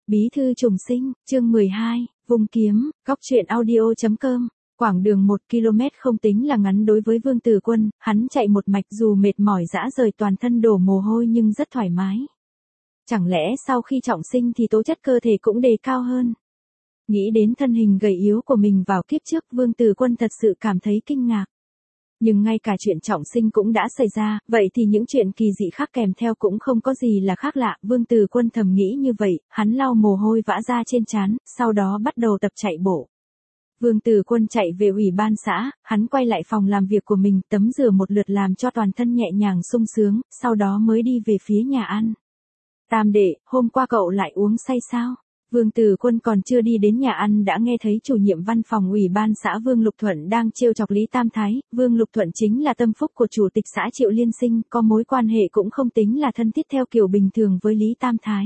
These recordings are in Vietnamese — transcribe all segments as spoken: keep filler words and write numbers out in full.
Bí thư trùng sinh, chương mười hai, vùng kiếm, góc truyện audio.com. Quãng đường một ki lô mét không tính là ngắn đối với Vương Tử Quân, hắn chạy một mạch dù mệt mỏi rã rời toàn thân đổ mồ hôi nhưng rất thoải mái. Chẳng lẽ sau khi trọng sinh thì tố chất cơ thể cũng đề cao hơn? Nghĩ đến thân hình gầy yếu của mình vào kiếp trước, Vương Tử Quân thật sự cảm thấy kinh ngạc. Nhưng ngay cả chuyện trọng sinh cũng đã xảy ra, vậy thì những chuyện kỳ dị khác kèm theo cũng không có gì là khác lạ. Vương Tử Quân thầm nghĩ như vậy, hắn lau mồ hôi vã ra trên trán, sau đó bắt đầu tập chạy bộ. Vương Tử Quân chạy về ủy ban xã, hắn quay lại phòng làm việc của mình, tắm rửa một lượt làm cho toàn thân nhẹ nhàng sung sướng, sau đó mới đi về phía nhà ăn. Tam đệ, hôm qua cậu lại uống say sao? Vương Tử Quân còn chưa đi đến nhà ăn đã nghe thấy chủ nhiệm văn phòng ủy ban xã Vương Lục Thuận đang trêu chọc Lý Tam Thái. Vương Lục Thuận chính là tâm phúc của chủ tịch xã Triệu Liên Sinh, có mối quan hệ cũng không tính là thân thiết theo kiểu bình thường với Lý Tam Thái.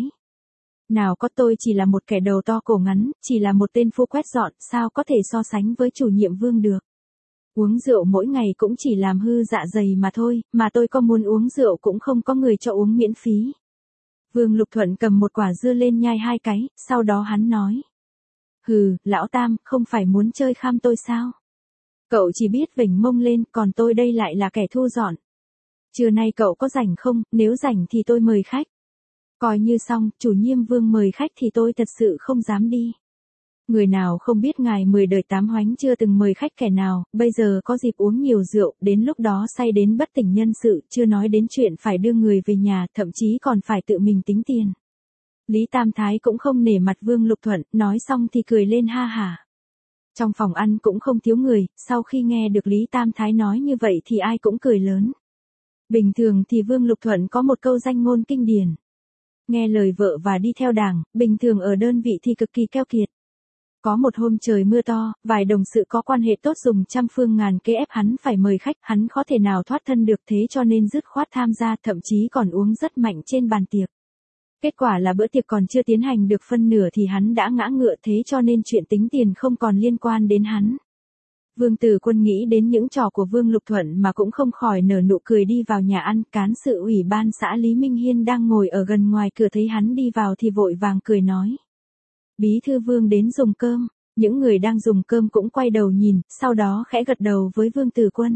Nào có, tôi chỉ là một kẻ đầu to cổ ngắn, chỉ là một tên phu quét dọn, sao có thể so sánh với chủ nhiệm Vương được. Uống rượu mỗi ngày cũng chỉ làm hư dạ dày mà thôi, mà tôi có muốn uống rượu cũng không có người cho uống miễn phí. Vương Lục Thuận cầm một quả dưa lên nhai hai cái, sau đó hắn nói. Hừ, lão Tam, không phải muốn chơi kham tôi sao? Cậu chỉ biết vểnh mông lên, còn tôi đây lại là kẻ thu dọn. Trưa nay cậu có rảnh không, nếu rảnh thì tôi mời khách. Coi như xong, chủ nhiệm Vương mời khách thì tôi thật sự không dám đi. Người nào không biết ngài mười đời tám hoánh chưa từng mời khách kẻ nào, bây giờ có dịp uống nhiều rượu, đến lúc đó say đến bất tỉnh nhân sự, chưa nói đến chuyện phải đưa người về nhà, thậm chí còn phải tự mình tính tiền. Lý Tam Thái cũng không nể mặt Vương Lục Thuận, nói xong thì cười lên ha hả. Trong phòng ăn cũng không thiếu người, sau khi nghe được Lý Tam Thái nói như vậy thì ai cũng cười lớn. Bình thường thì Vương Lục Thuận có một câu danh ngôn kinh điển. Nghe lời vợ và đi theo đảng, bình thường ở đơn vị thì cực kỳ keo kiệt. Có một hôm trời mưa to, vài đồng sự có quan hệ tốt dùng trăm phương ngàn kế ép hắn phải mời khách, hắn khó thể nào thoát thân được, thế cho nên dứt khoát tham gia, thậm chí còn uống rất mạnh trên bàn tiệc. Kết quả là bữa tiệc còn chưa tiến hành được phân nửa thì hắn đã ngã ngựa, thế cho nên chuyện tính tiền không còn liên quan đến hắn. Vương Tử Quân nghĩ đến những trò của Vương Lục Thuận mà cũng không khỏi nở nụ cười đi vào nhà ăn. Cán sự ủy ban xã Lý Minh Hiên đang ngồi ở gần ngoài cửa thấy hắn đi vào thì vội vàng cười nói. Bí thư Vương đến dùng cơm, những người đang dùng cơm cũng quay đầu nhìn, sau đó khẽ gật đầu với Vương Tử Quân.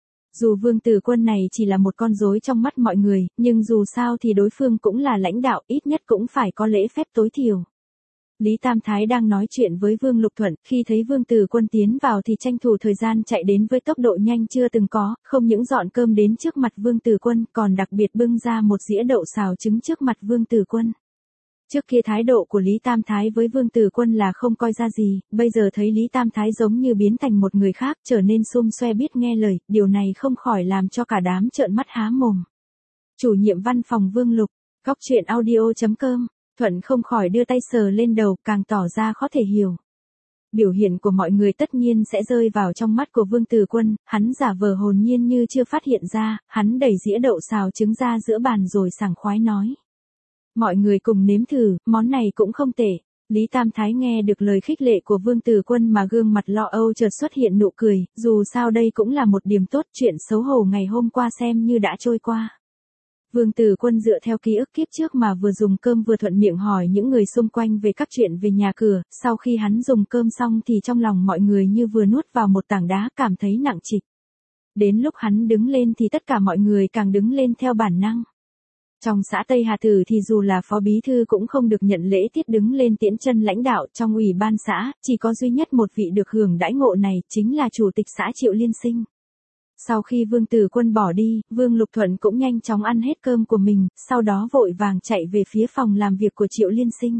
Dù Vương Tử Quân này chỉ là một con rối trong mắt mọi người, nhưng dù sao thì đối phương cũng là lãnh đạo, ít nhất cũng phải có lễ phép tối thiểu. Lý Tam Thái đang nói chuyện với Vương Lục Thuận, khi thấy Vương Tử Quân tiến vào thì tranh thủ thời gian chạy đến với tốc độ nhanh chưa từng có, không những dọn cơm đến trước mặt Vương Tử Quân, còn đặc biệt bưng ra một dĩa đậu xào trứng trước mặt Vương Tử Quân. Trước kia thái độ của Lý Tam Thái với Vương Tử Quân là không coi ra gì, bây giờ thấy Lý Tam Thái giống như biến thành một người khác, trở nên xum xoe biết nghe lời, điều này không khỏi làm cho cả đám trợn mắt há mồm. Chủ nhiệm văn phòng Vương Lục, góc truyện audio.com, Thuận không khỏi đưa tay sờ lên đầu, càng tỏ ra khó thể hiểu. Biểu hiện của mọi người tất nhiên sẽ rơi vào trong mắt của Vương Tử Quân, hắn giả vờ hồn nhiên như chưa phát hiện ra, hắn đẩy dĩa đậu xào trứng ra giữa bàn rồi sảng khoái nói. Mọi người cùng nếm thử, món này cũng không tệ. Lý Tam Thái nghe được lời khích lệ của Vương Tử Quân mà gương mặt lo âu chợt xuất hiện nụ cười, dù sao đây cũng là một điểm tốt, chuyện xấu hổ ngày hôm qua xem như đã trôi qua. Vương Tử Quân dựa theo ký ức kiếp trước mà vừa dùng cơm vừa thuận miệng hỏi những người xung quanh về các chuyện về nhà cửa, sau khi hắn dùng cơm xong thì trong lòng mọi người như vừa nuốt vào một tảng đá, cảm thấy nặng trịch. Đến lúc hắn đứng lên thì tất cả mọi người càng đứng lên theo bản năng. Trong xã Tây Hà Tử thì dù là phó bí thư cũng không được nhận lễ tiết đứng lên tiễn chân lãnh đạo, trong ủy ban xã, chỉ có duy nhất một vị được hưởng đãi ngộ này, chính là chủ tịch xã Triệu Liên Sinh. Sau khi Vương Tử Quân bỏ đi, Vương Lục Thuận cũng nhanh chóng ăn hết cơm của mình, sau đó vội vàng chạy về phía phòng làm việc của Triệu Liên Sinh.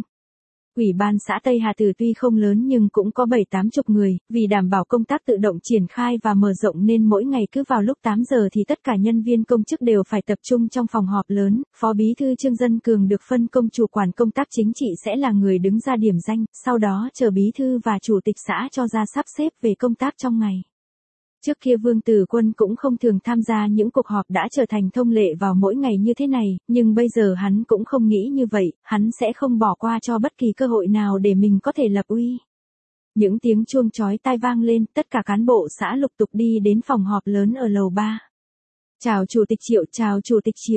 Ủy ban xã Tây Hà Tử tuy không lớn nhưng cũng có bảy tám chục người, vì đảm bảo công tác tự động triển khai và mở rộng nên mỗi ngày cứ vào lúc tám giờ thì tất cả nhân viên công chức đều phải tập trung trong phòng họp lớn. Phó bí thư Trương Dân Cường được phân công chủ quản công tác chính trị sẽ là người đứng ra điểm danh, sau đó chờ bí thư và chủ tịch xã cho ra sắp xếp về công tác trong ngày. Trước kia Vương Tử Quân cũng không thường tham gia những cuộc họp đã trở thành thông lệ vào mỗi ngày như thế này, nhưng bây giờ hắn cũng không nghĩ như vậy, hắn sẽ không bỏ qua cho bất kỳ cơ hội nào để mình có thể lập uy. Những tiếng chuông chói tai vang lên, tất cả cán bộ xã lục tục đi đến phòng họp lớn ở lầu ba. Chào Chủ tịch Triệu, chào Chủ tịch Triệu.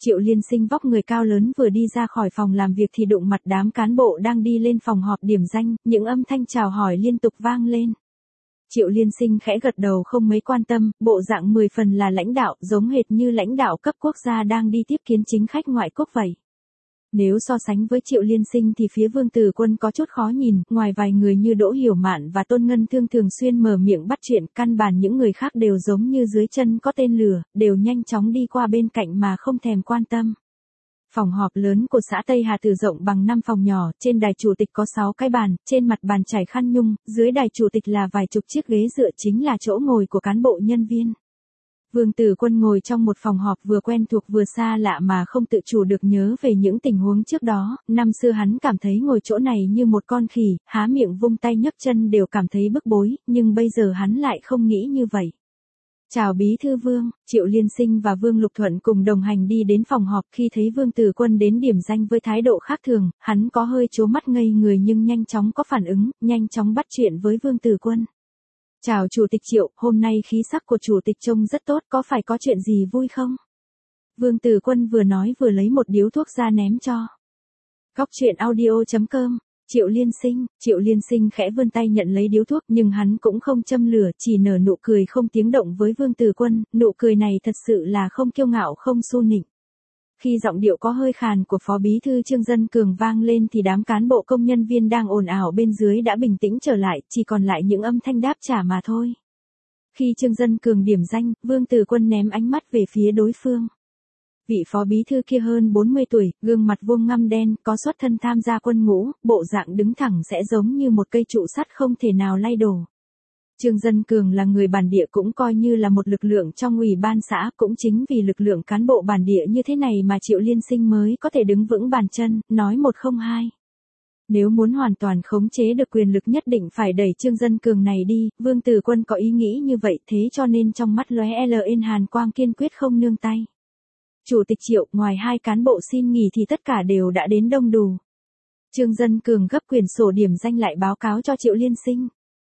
Triệu Liên Sinh vóc người cao lớn vừa đi ra khỏi phòng làm việc thì đụng mặt đám cán bộ đang đi lên phòng họp điểm danh, những âm thanh chào hỏi liên tục vang lên. Triệu Liên Sinh khẽ gật đầu không mấy quan tâm, bộ dạng mười phần là lãnh đạo, giống hệt như lãnh đạo cấp quốc gia đang đi tiếp kiến chính khách ngoại quốc vậy. Nếu so sánh với Triệu Liên Sinh thì phía Vương Tử Quân có chút khó nhìn, ngoài vài người như Đỗ Hiểu Mạn và Tôn Ngân Thương thường xuyên mở miệng bắt chuyện, căn bản những người khác đều giống như dưới chân có tên lửa, đều nhanh chóng đi qua bên cạnh mà không thèm quan tâm. Phòng họp lớn của xã Tây Hà Tử rộng bằng năm phòng nhỏ, trên đài chủ tịch có sáu cái bàn, trên mặt bàn trải khăn nhung, dưới đài chủ tịch là vài chục chiếc ghế dựa chính là chỗ ngồi của cán bộ nhân viên. Vương Tử Quân ngồi trong một phòng họp vừa quen thuộc vừa xa lạ mà không tự chủ được nhớ về những tình huống trước đó, năm xưa hắn cảm thấy ngồi chỗ này như một con khỉ, há miệng vung tay nhấc chân đều cảm thấy bức bối, nhưng bây giờ hắn lại không nghĩ như vậy. Chào Bí thư Vương, Triệu Liên Sinh và Vương Lục Thuận cùng đồng hành đi đến phòng họp, khi thấy Vương Tử Quân đến điểm danh với thái độ khác thường, hắn có hơi trố mắt ngây người nhưng nhanh chóng có phản ứng, nhanh chóng bắt chuyện với Vương Tử Quân. Chào Chủ tịch Triệu, hôm nay khí sắc của Chủ tịch trông rất tốt, có phải có chuyện gì vui không? Vương Tử Quân vừa nói vừa lấy một điếu thuốc ra ném cho. Góc truyện audio chấm com, Triệu Liên Sinh, Triệu Liên Sinh khẽ vươn tay nhận lấy điếu thuốc nhưng hắn cũng không châm lửa, chỉ nở nụ cười không tiếng động với Vương Tử Quân, nụ cười này thật sự là không kiêu ngạo không xu nịnh. Khi giọng điệu có hơi khàn của Phó Bí thư Trương Dân Cường vang lên thì đám cán bộ công nhân viên đang ồn ào bên dưới đã bình tĩnh trở lại, chỉ còn lại những âm thanh đáp trả mà thôi. Khi Trương Dân Cường điểm danh, Vương Tử Quân ném ánh mắt về phía đối phương. Vị Phó Bí thư kia hơn bốn mươi tuổi, gương mặt vuông ngăm đen, có xuất thân tham gia quân ngũ, bộ dạng đứng thẳng sẽ giống như một cây trụ sắt không thể nào lay đổ. Trương Dân Cường là người bản địa cũng coi như là một lực lượng trong ủy ban xã, cũng chính vì lực lượng cán bộ bản địa như thế này mà Triệu Liên Sinh mới có thể đứng vững bàn chân, nói một không hai. Nếu muốn hoàn toàn khống chế được quyền lực nhất định phải đẩy Trương Dân Cường này đi, Vương Tử Quân có ý nghĩ như vậy thế cho nên trong mắt lóe lên hàn quang kiên quyết không nương tay. Chủ tịch Triệu, ngoài hai cán bộ xin nghỉ thì tất cả đều đã đến đông đủ. Trương Dân Cường gấp quyển sổ điểm danh lại báo cáo cho Triệu Liên Sinh.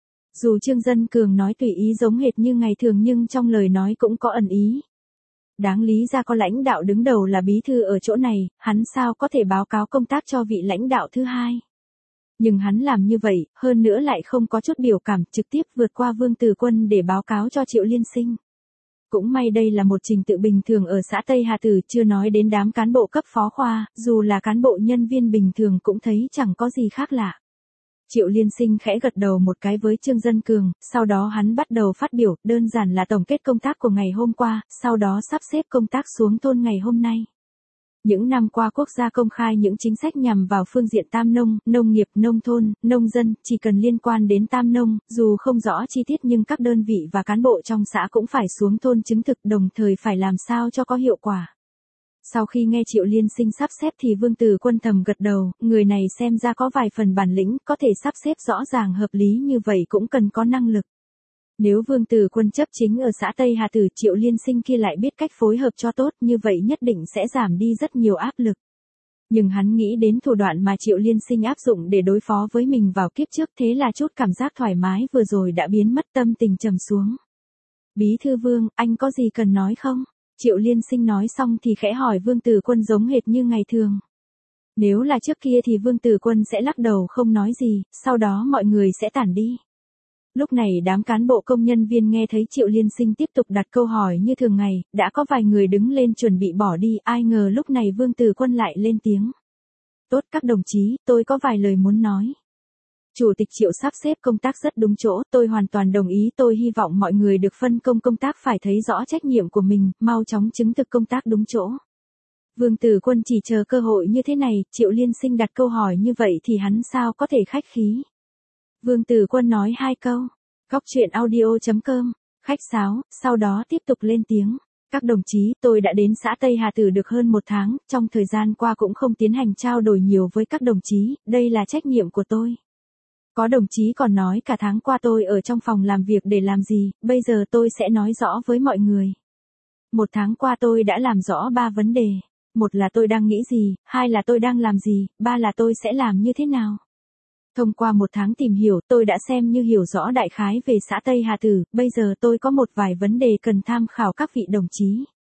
Dù Trương Dân Cường nói tùy ý giống hệt như ngày thường nhưng trong lời nói cũng có ẩn ý. Đáng lý ra có lãnh đạo đứng đầu là bí thư ở chỗ này, hắn sao có thể báo cáo công tác cho vị lãnh đạo thứ hai. Nhưng hắn làm như vậy, hơn nữa lại không có chút biểu cảm, trực tiếp vượt qua Vương Tử Quân để báo cáo cho Triệu Liên Sinh. Cũng may đây là một trình tự bình thường ở xã Tây Hà Tử, chưa nói đến đám cán bộ cấp phó khoa, dù là cán bộ nhân viên bình thường cũng thấy chẳng có gì khác lạ. Triệu Liên Sinh khẽ gật đầu một cái với Trương Dân Cường, sau đó hắn bắt đầu phát biểu, đơn giản là tổng kết công tác của ngày hôm qua, sau đó sắp xếp công tác xuống thôn ngày hôm nay. Những năm qua quốc gia công khai những chính sách nhằm vào phương diện tam nông, nông nghiệp, nông thôn, nông dân, chỉ cần liên quan đến tam nông, dù không rõ chi tiết nhưng các đơn vị và cán bộ trong xã cũng phải xuống thôn chứng thực, đồng thời phải làm sao cho có hiệu quả. Sau khi nghe Triệu Liên Sinh sắp xếp thì Vương Tử Quân thầm gật đầu, người này xem ra có vài phần bản lĩnh, có thể sắp xếp rõ ràng hợp lý như vậy cũng cần có năng lực. Nếu Vương Tử Quân chấp chính ở xã Tây Hà Tử, Triệu Liên Sinh kia lại biết cách phối hợp cho tốt, như vậy nhất định sẽ giảm đi rất nhiều áp lực. Nhưng hắn nghĩ đến thủ đoạn mà Triệu Liên Sinh áp dụng để đối phó với mình vào kiếp trước, thế là chút cảm giác thoải mái vừa rồi đã biến mất, tâm tình trầm xuống. Bí thư Vương, anh có gì cần nói không? Triệu Liên Sinh nói xong thì khẽ hỏi Vương Tử Quân giống hệt như ngày thường. Nếu là trước kia thì Vương Tử Quân sẽ lắc đầu không nói gì, sau đó mọi người sẽ tản đi. Lúc này đám cán bộ công nhân viên nghe thấy Triệu Liên Sinh tiếp tục đặt câu hỏi như thường ngày, đã có vài người đứng lên chuẩn bị bỏ đi, ai ngờ lúc này Vương Tử Quân lại lên tiếng. Tốt các đồng chí, tôi có vài lời muốn nói. Chủ tịch Triệu sắp xếp công tác rất đúng chỗ, tôi hoàn toàn đồng ý, tôi hy vọng mọi người được phân công công tác phải thấy rõ trách nhiệm của mình, mau chóng chứng thực công tác đúng chỗ. Vương Tử Quân chỉ chờ cơ hội như thế này, Triệu Liên Sinh đặt câu hỏi như vậy thì hắn sao có thể khách khí. Vương Tử Quân nói hai câu, góc truyện audio chấm com, khách sáo, sau đó tiếp tục lên tiếng. Các đồng chí, tôi đã đến xã Tây Hà Tử được hơn một tháng, trong thời gian qua cũng không tiến hành trao đổi nhiều với các đồng chí, đây là trách nhiệm của tôi. Có đồng chí còn nói cả tháng qua tôi ở trong phòng làm việc để làm gì, bây giờ tôi sẽ nói rõ với mọi người. Một tháng qua tôi đã làm rõ ba vấn đề. Một là tôi đang nghĩ gì, hai là tôi đang làm gì, ba là tôi sẽ làm như thế nào. Thông qua một tháng tìm hiểu, tôi đã xem như hiểu rõ đại khái về xã Tây Hà Tử, bây giờ tôi có một vài vấn đề cần tham khảo các vị đồng chí.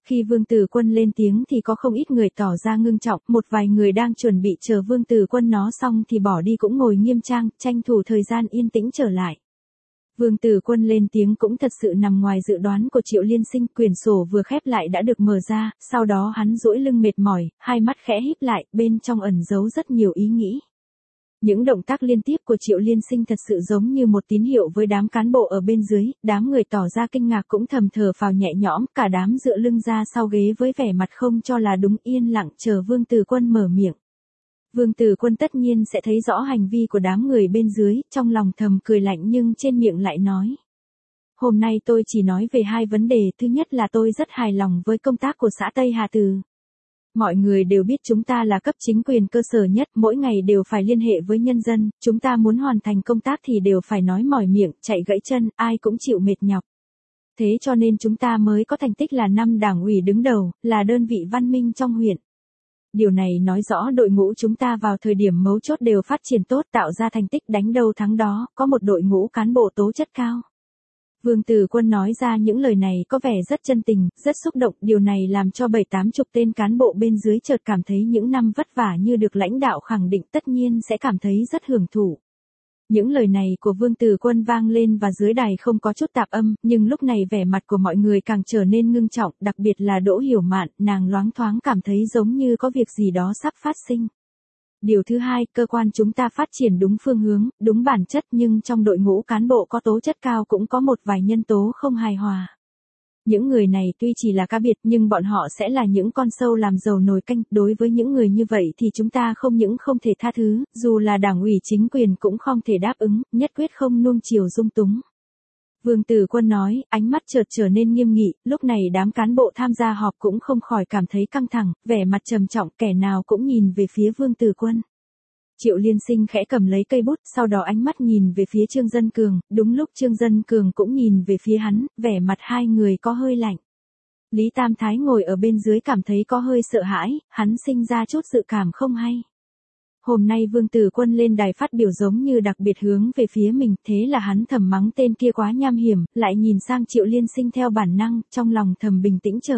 Khi Vương Tử Quân lên tiếng thì có không ít người tỏ ra ngưng trọng, một vài người đang chuẩn bị chờ Vương Tử Quân nói xong thì bỏ đi cũng ngồi nghiêm trang, tranh thủ thời gian yên tĩnh trở lại. Vương Tử Quân lên tiếng cũng thật sự nằm ngoài dự đoán của Triệu Liên Sinh, quyển sổ vừa khép lại đã được mở ra, sau đó hắn duỗi lưng mệt mỏi, hai mắt khẽ híp lại, bên trong ẩn giấu rất nhiều ý nghĩ. Những động tác liên tiếp của Triệu Liên Sinh thật sự giống như một tín hiệu với đám cán bộ ở bên dưới, đám người tỏ ra kinh ngạc cũng thầm thở phào nhẹ nhõm, cả đám dựa lưng ra sau ghế với vẻ mặt không cho là đúng, yên lặng chờ Vương Tử Quân mở miệng. Vương Tử Quân tất nhiên sẽ thấy rõ hành vi của đám người bên dưới, trong lòng thầm cười lạnh nhưng trên miệng lại nói. Hôm nay tôi chỉ nói về hai vấn đề, thứ nhất là tôi rất hài lòng với công tác của xã Tây Hà Từ. Mọi người đều biết chúng ta là cấp chính quyền cơ sở nhất, mỗi ngày đều phải liên hệ với nhân dân, chúng ta muốn hoàn thành công tác thì đều phải nói mỏi miệng, chạy gãy chân, ai cũng chịu mệt nhọc. Thế cho nên chúng ta mới có thành tích là năm đảng ủy đứng đầu, là đơn vị văn minh trong huyện. Điều này nói rõ đội ngũ chúng ta vào thời điểm mấu chốt đều phát triển tốt, tạo ra thành tích đánh đầu thắng đó, có một đội ngũ cán bộ tố chất cao. Vương Tử Quân nói ra những lời này có vẻ rất chân tình, rất xúc động, điều này làm cho bảy tám chục tên cán bộ bên dưới chợt cảm thấy những năm vất vả như được lãnh đạo khẳng định, tất nhiên sẽ cảm thấy rất hưởng thụ. Những lời này của Vương Tử Quân vang lên và dưới đài không có chút tạp âm, nhưng lúc này vẻ mặt của mọi người càng trở nên ngưng trọng, đặc biệt là Đỗ Hiểu Mạn, nàng loáng thoáng cảm thấy giống như có việc gì đó sắp phát sinh. Điều thứ hai, cơ quan chúng ta phát triển đúng phương hướng, đúng bản chất, nhưng trong đội ngũ cán bộ có tố chất cao cũng có một vài nhân tố không hài hòa. Những người này tuy chỉ là cá biệt nhưng bọn họ sẽ là những con sâu làm dầu nồi canh, đối với những người như vậy thì chúng ta không những không thể tha thứ, dù là đảng ủy chính quyền cũng không thể đáp ứng, nhất quyết không nuông chiều dung túng. Vương Tử Quân nói, ánh mắt chợt trở nên nghiêm nghị, lúc này đám cán bộ tham gia họp cũng không khỏi cảm thấy căng thẳng, vẻ mặt trầm trọng, kẻ nào cũng nhìn về phía Vương Tử Quân. Triệu Liên Sinh khẽ cầm lấy cây bút, sau đó ánh mắt nhìn về phía Trương Dân Cường, đúng lúc Trương Dân Cường cũng nhìn về phía hắn, vẻ mặt hai người có hơi lạnh. Lý Tam Thái ngồi ở bên dưới cảm thấy có hơi sợ hãi, hắn sinh ra chút dự cảm không hay. Hôm nay Vương Tử Quân lên đài phát biểu giống như đặc biệt hướng về phía mình, thế là hắn thầm mắng tên kia quá nham hiểm, lại nhìn sang Triệu Liên Sinh theo bản năng, trong lòng thầm bình tĩnh chờ.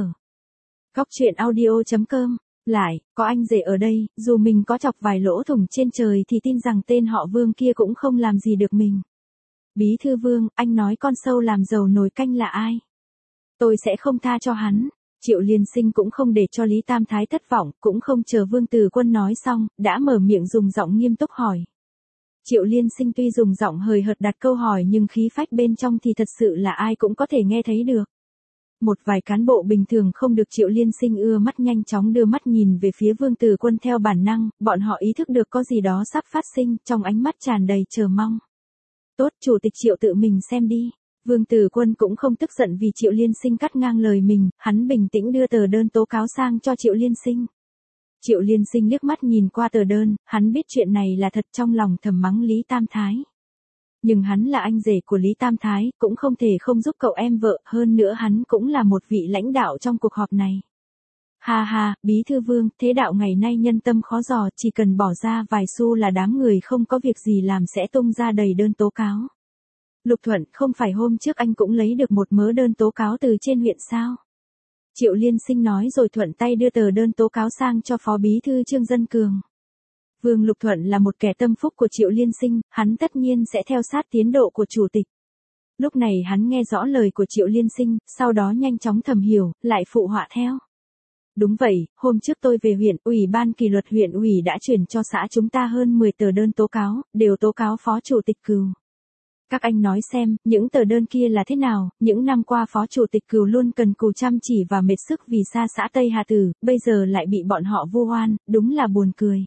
Góc truyện audio chấm com. Lại, có anh rể ở đây, dù mình có chọc vài lỗ thủng trên trời thì tin rằng tên họ Vương kia cũng không làm gì được mình. Bí thư Vương, anh nói con sâu làm dầu nồi canh là ai? Tôi sẽ không tha cho hắn. Triệu Liên Sinh cũng không để cho Lý Tam Thái thất vọng, cũng không chờ Vương Tử Quân nói xong, đã mở miệng dùng giọng nghiêm túc hỏi. Triệu Liên Sinh tuy dùng giọng hời hợt đặt câu hỏi nhưng khí phách bên trong thì thật sự là ai cũng có thể nghe thấy được. Một vài cán bộ bình thường không được Triệu Liên Sinh ưa mắt nhanh chóng đưa mắt nhìn về phía Vương Tử Quân theo bản năng, bọn họ ý thức được có gì đó sắp phát sinh, trong ánh mắt tràn đầy chờ mong. Tốt, Chủ tịch Triệu tự mình xem đi. Vương Tử Quân cũng không tức giận vì Triệu Liên Sinh cắt ngang lời mình, hắn bình tĩnh đưa tờ đơn tố cáo sang cho Triệu Liên Sinh. Triệu Liên Sinh liếc mắt nhìn qua tờ đơn, hắn biết chuyện này là thật, trong lòng thầm mắng Lý Tam Thái. Nhưng hắn là anh rể của Lý Tam Thái, cũng không thể không giúp cậu em vợ, hơn nữa hắn cũng là một vị lãnh đạo trong cuộc họp này. Ha ha, Bí thư Vương, thế đạo ngày nay nhân tâm khó dò, chỉ cần bỏ ra vài xu là đám người không có việc gì làm sẽ tung ra đầy đơn tố cáo. Lục Thuận, không phải hôm trước anh cũng lấy được một mớ đơn tố cáo từ trên huyện sao? Triệu Liên Sinh nói rồi thuận tay đưa tờ đơn tố cáo sang cho Phó Bí thư Trương Dân Cường. Vương Lục Thuận là một kẻ tâm phúc của Triệu Liên Sinh, hắn tất nhiên sẽ theo sát tiến độ của chủ tịch. Lúc này hắn nghe rõ lời của Triệu Liên Sinh, sau đó nhanh chóng thầm hiểu, lại phụ họa theo. Đúng vậy, hôm trước tôi về huyện, ủy ban kỷ luật huyện ủy đã chuyển cho xã chúng ta hơn mười tờ đơn tố cáo, đều tố cáo Phó Chủ tịch Cừu. Các anh nói xem, những tờ đơn kia là thế nào, những năm qua Phó Chủ tịch Cừu luôn cần cù chăm chỉ và mệt sức vì xa xã Tây Hà Tử, bây giờ lại bị bọn họ vu oan, đúng là buồn cười.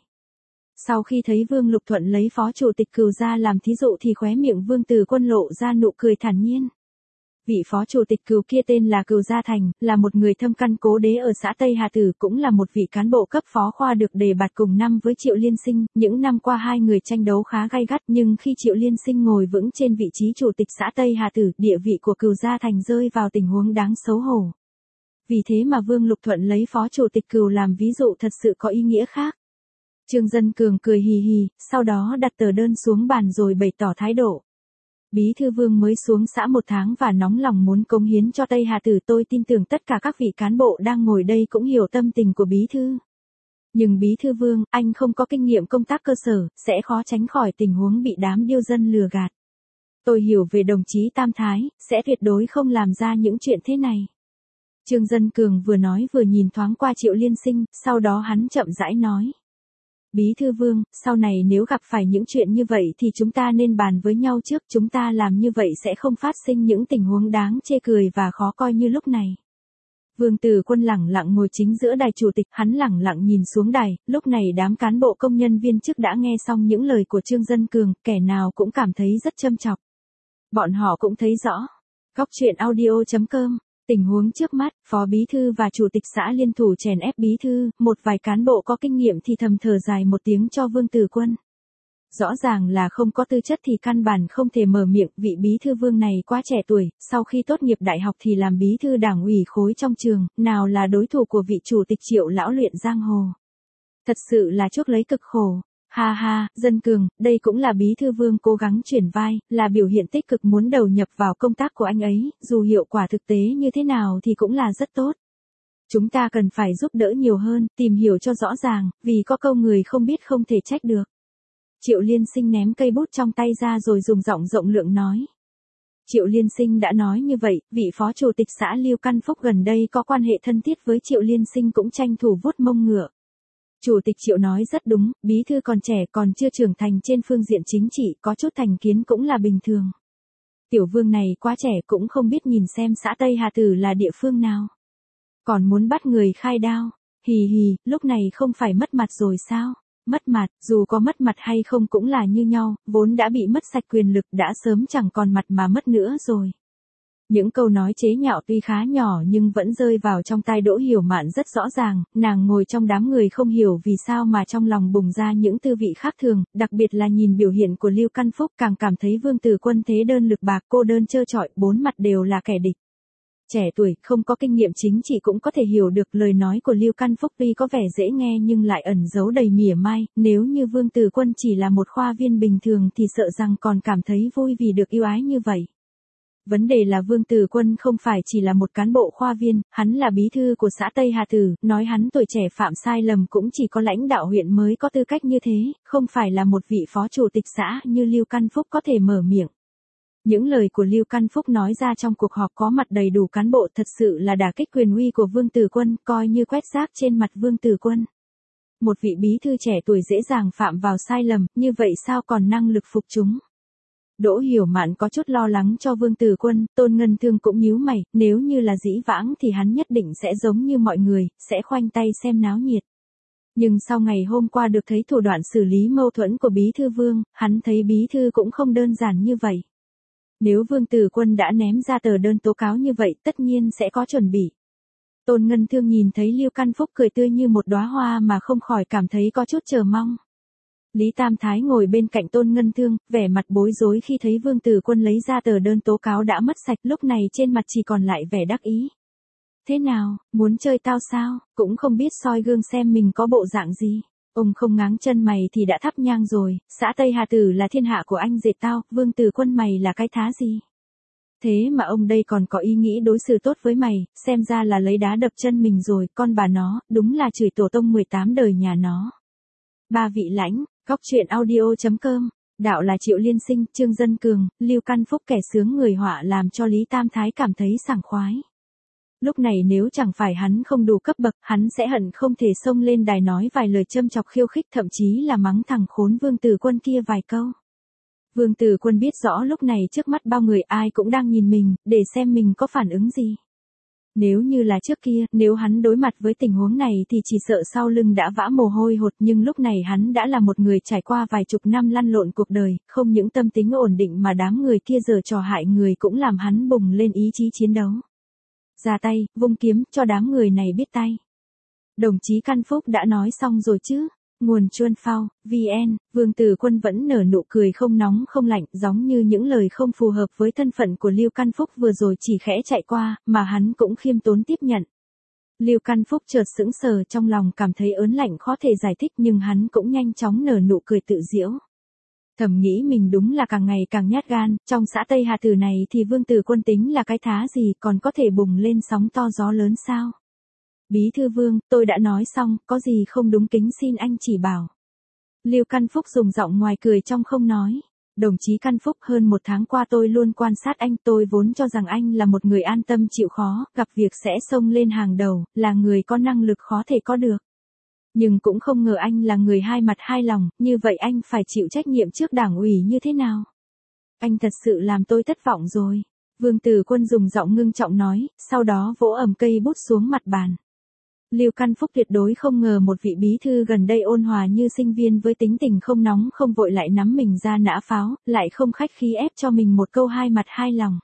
Sau khi thấy Vương Lục Thuận lấy Phó Chủ tịch Cừu ra làm thí dụ thì khóe miệng Vương Tử Quân lộ ra nụ cười thản nhiên. Vị Phó Chủ tịch Cừu kia tên là Cừu Gia Thành, là một người thâm căn cố đế ở xã Tây Hà Tử, cũng là một vị cán bộ cấp phó khoa được đề bạt cùng năm với Triệu Liên Sinh, những năm qua hai người tranh đấu khá gay gắt, nhưng khi Triệu Liên Sinh ngồi vững trên vị trí Chủ tịch xã Tây Hà Tử, địa vị của Cừu Gia Thành rơi vào tình huống đáng xấu hổ. Vì thế mà Vương Lục Thuận lấy Phó Chủ tịch Cừu làm ví dụ thật sự có ý nghĩa khác. Trương Dân Cường cười hì hì, sau đó đặt tờ đơn xuống bàn rồi bày tỏ thái độ. Bí thư Vương mới xuống xã một tháng và nóng lòng muốn cống hiến cho Tây Hà Tử, tôi tin tưởng tất cả các vị cán bộ đang ngồi đây cũng hiểu tâm tình của bí thư. Nhưng bí thư Vương, anh không có kinh nghiệm công tác cơ sở, sẽ khó tránh khỏi tình huống bị đám điêu dân lừa gạt. Tôi hiểu về đồng chí Tam Thái, sẽ tuyệt đối không làm ra những chuyện thế này. Trương Dân Cường vừa nói vừa nhìn thoáng qua Triệu Liên Sinh, sau đó hắn chậm rãi nói. Bí thư Vương, sau này nếu gặp phải những chuyện như vậy thì chúng ta nên bàn với nhau trước, chúng ta làm như vậy sẽ không phát sinh những tình huống đáng chê cười và khó coi như lúc này. Vương Từ Quân lẳng lặng ngồi chính giữa đài chủ tịch, hắn lẳng lặng nhìn xuống đài, lúc này đám cán bộ công nhân viên chức đã nghe xong những lời của Trương Dân Cường, kẻ nào cũng cảm thấy rất châm chọc. Bọn họ cũng thấy rõ. Góc truyện audio chấm com. Tình huống trước mắt, phó bí thư và chủ tịch xã liên thủ chèn ép bí thư, một vài cán bộ có kinh nghiệm thì thầm thở dài một tiếng cho Vương Từ Quân. Rõ ràng là không có tư chất thì căn bản không thể mở miệng, vị bí thư Vương này quá trẻ tuổi, sau khi tốt nghiệp đại học thì làm bí thư đảng ủy khối trong trường, nào là đối thủ của vị chủ tịch Triệu lão luyện giang hồ. Thật sự là chuốc lấy cực khổ. Ha ha, Dân Cường, đây cũng là bí thư Vương cố gắng chuyển vai, là biểu hiện tích cực muốn đầu nhập vào công tác của anh ấy, dù hiệu quả thực tế như thế nào thì cũng là rất tốt. Chúng ta cần phải giúp đỡ nhiều hơn, tìm hiểu cho rõ ràng, vì có câu người không biết không thể trách được. Triệu Liên Sinh ném cây bút trong tay ra rồi dùng giọng rộng lượng nói. Triệu Liên Sinh đã nói như vậy, vị phó chủ tịch xã Lưu Căn Phúc gần đây có quan hệ thân thiết với Triệu Liên Sinh cũng tranh thủ vuốt mông ngựa. Chủ tịch Triệu nói rất đúng, bí thư còn trẻ còn chưa trưởng thành trên phương diện chính trị, có chút thành kiến cũng là bình thường. Tiểu Vương này quá trẻ cũng không biết nhìn xem xã Tây Hà Tử là địa phương nào. Còn muốn bắt người khai đao, hì hì, lúc này không phải mất mặt rồi sao? Mất mặt, dù có mất mặt hay không cũng là như nhau, vốn đã bị mất sạch quyền lực đã sớm chẳng còn mặt mà mất nữa rồi. Những câu nói chế nhạo tuy khá nhỏ nhưng vẫn rơi vào trong tai Đỗ Hiểu Mạn rất rõ ràng, nàng ngồi trong đám người không hiểu vì sao mà trong lòng bùng ra những tư vị khác thường, đặc biệt là nhìn biểu hiện của Lưu Căn Phúc càng cảm thấy Vương Từ Quân thế đơn lực bạc, cô đơn trơ trọi, bốn mặt đều là kẻ địch. Trẻ tuổi, không có kinh nghiệm chính trị cũng có thể hiểu được lời nói của Lưu Căn Phúc tuy có vẻ dễ nghe nhưng lại ẩn giấu đầy mỉa mai, nếu như Vương Từ Quân chỉ là một khoa viên bình thường thì sợ rằng còn cảm thấy vui vì được yêu ái như vậy. Vấn đề là Vương Từ Quân không phải chỉ là một cán bộ khoa viên, hắn là bí thư của xã Tây Hà Tử, nói hắn tuổi trẻ phạm sai lầm cũng chỉ có lãnh đạo huyện mới có tư cách như thế, không phải là một vị phó chủ tịch xã như Lưu Căn Phúc có thể mở miệng. Những lời của Lưu Căn Phúc nói ra trong cuộc họp có mặt đầy đủ cán bộ thật sự là đả kích quyền uy của Vương Từ Quân, coi như quét rác trên mặt Vương Từ Quân. Một vị bí thư trẻ tuổi dễ dàng phạm vào sai lầm, như vậy sao còn năng lực phục chúng? Đỗ Hiểu Mạn có chút lo lắng cho Vương Từ Quân, Tôn Ngân Thương cũng nhíu mày, nếu như là dĩ vãng thì hắn nhất định sẽ giống như mọi người, sẽ khoanh tay xem náo nhiệt. Nhưng sau ngày hôm qua được thấy thủ đoạn xử lý mâu thuẫn của bí thư Vương, hắn thấy bí thư cũng không đơn giản như vậy. Nếu Vương Từ Quân đã ném ra tờ đơn tố cáo như vậy tất nhiên sẽ có chuẩn bị. Tôn Ngân Thương nhìn thấy Lưu Căn Phúc cười tươi như một đóa hoa mà không khỏi cảm thấy có chút chờ mong. Lý Tam Thái ngồi bên cạnh Tôn Ngân Thương, vẻ mặt bối rối khi thấy Vương Từ Quân lấy ra tờ đơn tố cáo đã mất sạch, lúc này trên mặt chỉ còn lại vẻ đắc ý. Thế nào, muốn chơi tao sao, cũng không biết soi gương xem mình có bộ dạng gì. Ông không ngáng chân mày thì đã thắp nhang rồi, xã Tây Hà Tử là thiên hạ của anh dệt tao, Vương Từ Quân mày là cái thá gì? Thế mà ông đây còn có ý nghĩ đối xử tốt với mày, xem ra là lấy đá đập chân mình rồi, con bà nó, đúng là chửi tổ tông mười tám đời nhà nó. Ba vị lãnh, góc truyện audio chấm com, đạo là Triệu Liên Sinh, Trương Dân Cường, Lưu Căn Phúc kẻ sướng người họa làm cho Lý Tam Thái cảm thấy sảng khoái. Lúc này nếu chẳng phải hắn không đủ cấp bậc, hắn sẽ hận không thể xông lên đài nói vài lời châm chọc khiêu khích, thậm chí là mắng thằng khốn Vương Từ Quân kia vài câu. Vương Từ Quân biết rõ lúc này trước mắt bao người ai cũng đang nhìn mình, để xem mình có phản ứng gì. Nếu như là trước kia, nếu hắn đối mặt với tình huống này thì chỉ sợ sau lưng đã vã mồ hôi hột, nhưng lúc này hắn đã là một người trải qua vài chục năm lăn lộn cuộc đời, không những tâm tính ổn định mà đám người kia giờ trò hại người cũng làm hắn bùng lên ý chí chiến đấu. Ra tay, vung kiếm, cho đám người này biết tay. Đồng chí Căn Phúc đã nói xong rồi chứ? Nguồn Chuân Phao, vn, Vương Từ Quân vẫn nở nụ cười không nóng không lạnh, giống như những lời không phù hợp với thân phận của Lưu Căn Phúc vừa rồi chỉ khẽ chạy qua, mà hắn cũng khiêm tốn tiếp nhận. Lưu Căn Phúc chợt sững sờ, trong lòng cảm thấy ớn lạnh khó thể giải thích, nhưng hắn cũng nhanh chóng nở nụ cười tự giễu. Thầm nghĩ mình đúng là càng ngày càng nhát gan, trong xã Tây Hà Tử này thì Vương Tử Quân tính là cái thá gì, còn có thể bùng lên sóng to gió lớn sao? Bí thư Vương, tôi đã nói xong, có gì không đúng kính xin anh chỉ bảo. Lưu Căn Phúc dùng giọng ngoài cười trong không nói. Đồng chí Căn Phúc, hơn một tháng qua tôi luôn quan sát anh, tôi vốn cho rằng anh là một người an tâm chịu khó, gặp việc sẽ xông lên hàng đầu, là người có năng lực khó thể có được. Nhưng cũng không ngờ anh là người hai mặt hai lòng, như vậy anh phải chịu trách nhiệm trước Đảng ủy như thế nào? Anh thật sự làm tôi thất vọng rồi. Vương Tử Quân dùng giọng ngưng trọng nói, sau đó vỗ ầm cây bút xuống mặt bàn. Lưu Căn Phúc tuyệt đối không ngờ một vị bí thư gần đây ôn hòa như sinh viên với tính tình không nóng không vội lại nắm mình ra nã pháo, lại không khách khí ép cho mình một câu hai mặt hai lòng.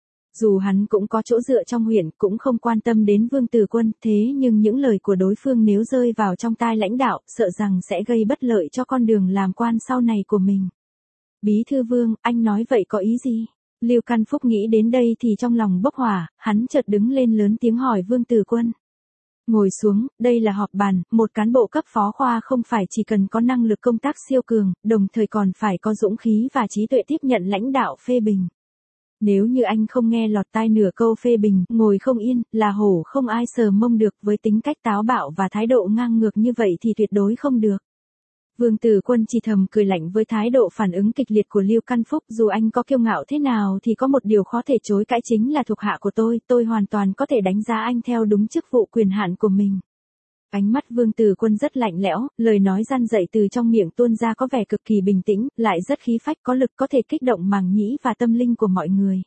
Dù hắn cũng có chỗ dựa trong huyện, cũng không quan tâm đến Vương Tử Quân, thế nhưng những lời của đối phương nếu rơi vào trong tai lãnh đạo, sợ rằng sẽ gây bất lợi cho con đường làm quan sau này của mình. Bí thư Vương, anh nói vậy có ý gì? Lưu Căn Phúc nghĩ đến đây thì trong lòng bốc hỏa, hắn chợt đứng lên lớn tiếng hỏi Vương Tử Quân. Ngồi xuống, đây là họp bàn, một cán bộ cấp phó khoa không phải chỉ cần có năng lực công tác siêu cường, đồng thời còn phải có dũng khí và trí tuệ tiếp nhận lãnh đạo phê bình. Nếu như anh không nghe lọt tai nửa câu phê bình, ngồi không yên, là hổ không ai sờ mông được, với tính cách táo bạo và thái độ ngang ngược như vậy thì tuyệt đối không được. Vương Tử Quân chỉ thầm cười lạnh với thái độ phản ứng kịch liệt của Lưu Căn Phúc, dù anh có kiêu ngạo thế nào thì có một điều khó thể chối cãi chính là thuộc hạ của tôi, tôi hoàn toàn có thể đánh giá anh theo đúng chức vụ quyền hạn của mình. Ánh mắt Vương Tử Quân rất lạnh lẽo, lời nói gian dạy từ trong miệng tuôn ra có vẻ cực kỳ bình tĩnh, lại rất khí phách có lực có thể kích động màng nhĩ và tâm linh của mọi người.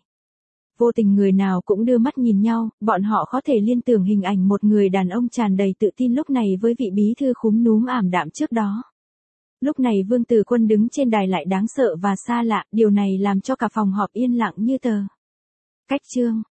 Vô tình người nào cũng đưa mắt nhìn nhau, bọn họ có thể liên tưởng hình ảnh một người đàn ông tràn đầy tự tin lúc này với vị bí thư khúm núm ảm đạm trước đó. Lúc này Vương Tử Quân đứng trên đài lại đáng sợ và xa lạ, điều này làm cho cả phòng họp yên lặng như tờ. Cách chương